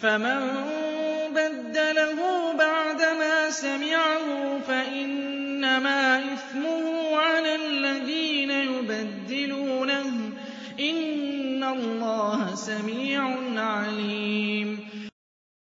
فَمَن بَدَّلَهُ بَعْدَمَا سَمِعَهُ فَإِنَّمَا إِثْمُهُ عَلَى الَّذِينَ يُبَدِّلُونَهُ ۚ إِنَّ اللَّهَ سَمِيعٌ عَلِيمٌ